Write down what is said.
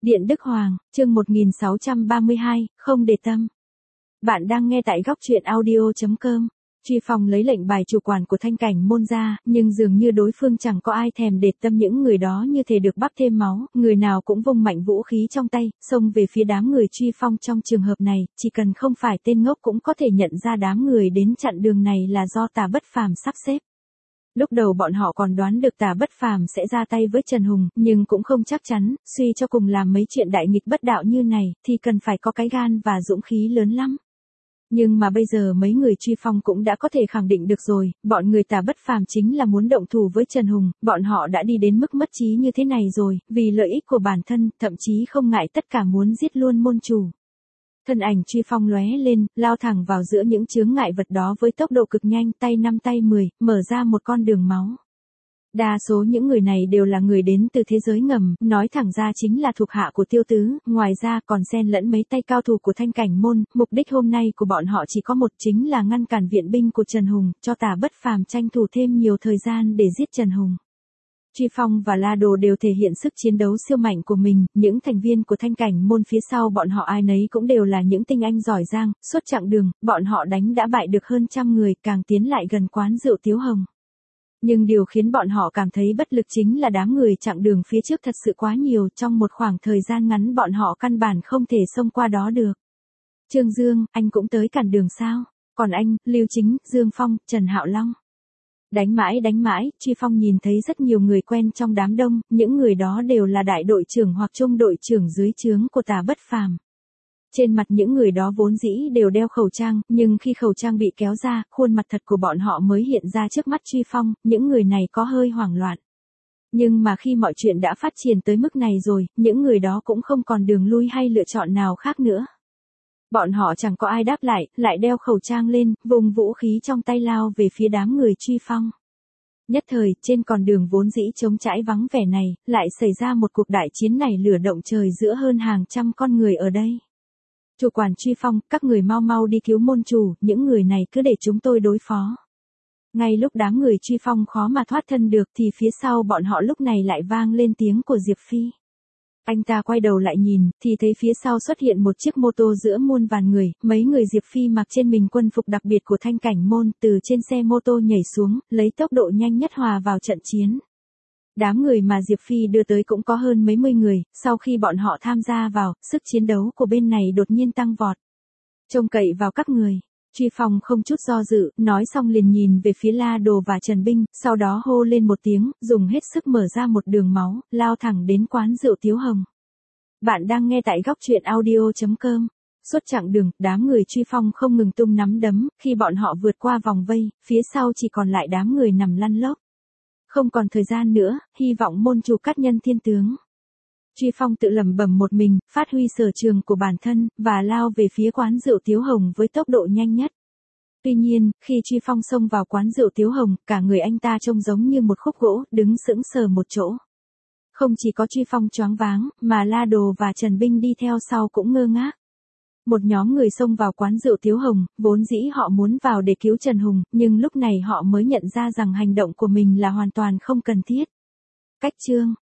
Điện Đức Hoàng, chương 1632, không để tâm. Bạn đang nghe tại góc truyện audio.com. Truy Phong lấy lệnh bài chủ quản của Thanh Cảnh Môn ra, nhưng dường như đối phương chẳng có ai thèm để tâm những người đó như thể được bắp thêm máu, người nào cũng vung mạnh vũ khí trong tay, xông về phía đám người Truy Phong. Trong trường hợp này, chỉ cần không phải tên ngốc cũng có thể nhận ra đám người đến chặn đường này là do Tà Bất Phàm sắp xếp. Lúc đầu bọn họ còn đoán được Tà Bất Phàm sẽ ra tay với Trần Hùng, nhưng cũng không chắc chắn, suy cho cùng làm mấy chuyện đại nghịch bất đạo như này, thì cần phải có cái gan và dũng khí lớn lắm. Nhưng mà bây giờ mấy người Truy Phong cũng đã có thể khẳng định được rồi, bọn người Tà Bất Phàm chính là muốn động thủ với Trần Hùng, bọn họ đã đi đến mức mất trí như thế này rồi, vì lợi ích của bản thân, thậm chí không ngại tất cả muốn giết luôn môn chủ. Thân ảnh Truy Phong lóe lên, lao thẳng vào giữa những chướng ngại vật đó với tốc độ cực nhanh, tay 5 tay 10, mở ra một con đường máu. Đa số những người này đều là người đến từ thế giới ngầm, nói thẳng ra chính là thuộc hạ của Tiêu Tứ, ngoài ra còn xen lẫn mấy tay cao thủ của Thanh Cảnh Môn, mục đích hôm nay của bọn họ chỉ có một, chính là ngăn cản viện binh của Trần Hùng, cho Tà Bất Phàm tranh thủ thêm nhiều thời gian để giết Trần Hùng. Truy Phong và La Đồ đều thể hiện sức chiến đấu siêu mạnh của mình, những thành viên của Thanh Cảnh Môn phía sau bọn họ ai nấy cũng đều là những tinh anh giỏi giang, suốt chặng đường, bọn họ đánh đã bại được hơn 100 người, càng tiến lại gần quán rượu Tiếu Hồng. Nhưng điều khiến bọn họ cảm thấy bất lực chính là đám người chặng đường phía trước thật sự quá nhiều, trong một khoảng thời gian ngắn bọn họ căn bản không thể xông qua đó được. Trương Dương, anh cũng tới cản đường sao? Còn anh, Lưu Chính, Dương Phong, Trần Hạo Long. Đánh mãi, Truy Phong nhìn thấy rất nhiều người quen trong đám đông, những người đó đều là đại đội trưởng hoặc trung đội trưởng dưới trướng của Tà Bất Phàm. Trên mặt những người đó vốn dĩ đều đeo khẩu trang, nhưng khi khẩu trang bị kéo ra, khuôn mặt thật của bọn họ mới hiện ra trước mắt Truy Phong, những người này có hơi hoảng loạn. Nhưng mà khi mọi chuyện đã phát triển tới mức này rồi, những người đó cũng không còn đường lui hay lựa chọn nào khác nữa. Bọn họ chẳng có ai đáp lại đeo khẩu trang lên, vùng vũ khí trong tay lao về phía đám người Truy Phong. Nhất thời, trên con đường vốn dĩ trống trải vắng vẻ này, lại xảy ra một cuộc đại chiến nảy lửa động trời giữa hơn hàng trăm con người ở đây. Chủ quản Truy Phong, các người mau đi cứu môn chủ, những người này cứ để chúng tôi đối phó. Ngay lúc đám người Truy Phong khó mà thoát thân được thì phía sau bọn họ lúc này lại vang lên tiếng của Diệp Phi. Anh ta quay đầu lại nhìn, thì thấy phía sau xuất hiện một chiếc mô tô giữa muôn vàn người, mấy người Diệp Phi mặc trên mình quân phục đặc biệt của Thanh Cảnh Môn, từ trên xe mô tô nhảy xuống, lấy tốc độ nhanh nhất hòa vào trận chiến. Đám người mà Diệp Phi đưa tới cũng có hơn mấy mươi người, sau khi bọn họ tham gia vào, sức chiến đấu của bên này đột nhiên tăng vọt. Trông cậy vào các người. Truy Phong không chút do dự, nói xong liền nhìn về phía La Đồ và Trần Binh, sau đó hô lên một tiếng, dùng hết sức mở ra một đường máu, lao thẳng đến quán rượu Tiếu Hồng. Bạn đang nghe tại góc truyện audio.com. Suốt chặng đường, đám người Truy Phong không ngừng tung nắm đấm, khi bọn họ vượt qua vòng vây, phía sau chỉ còn lại đám người nằm lăn lóc. Không còn thời gian nữa, hy vọng môn chủ cắt nhân thiên tướng. Truy Phong tự lẩm bẩm một mình, phát huy sở trường của bản thân, và lao về phía quán rượu Tiếu Hồng với tốc độ nhanh nhất. Tuy nhiên, khi Truy Phong xông vào quán rượu Tiếu Hồng, cả người anh ta trông giống như một khúc gỗ, đứng sững sờ một chỗ. Không chỉ có Truy Phong choáng váng, mà La Đồ và Trần Binh đi theo sau cũng ngơ ngác. Một nhóm người xông vào quán rượu Tiếu Hồng, vốn dĩ họ muốn vào để cứu Trần Hùng, nhưng lúc này họ mới nhận ra rằng hành động của mình là hoàn toàn không cần thiết. Cách chương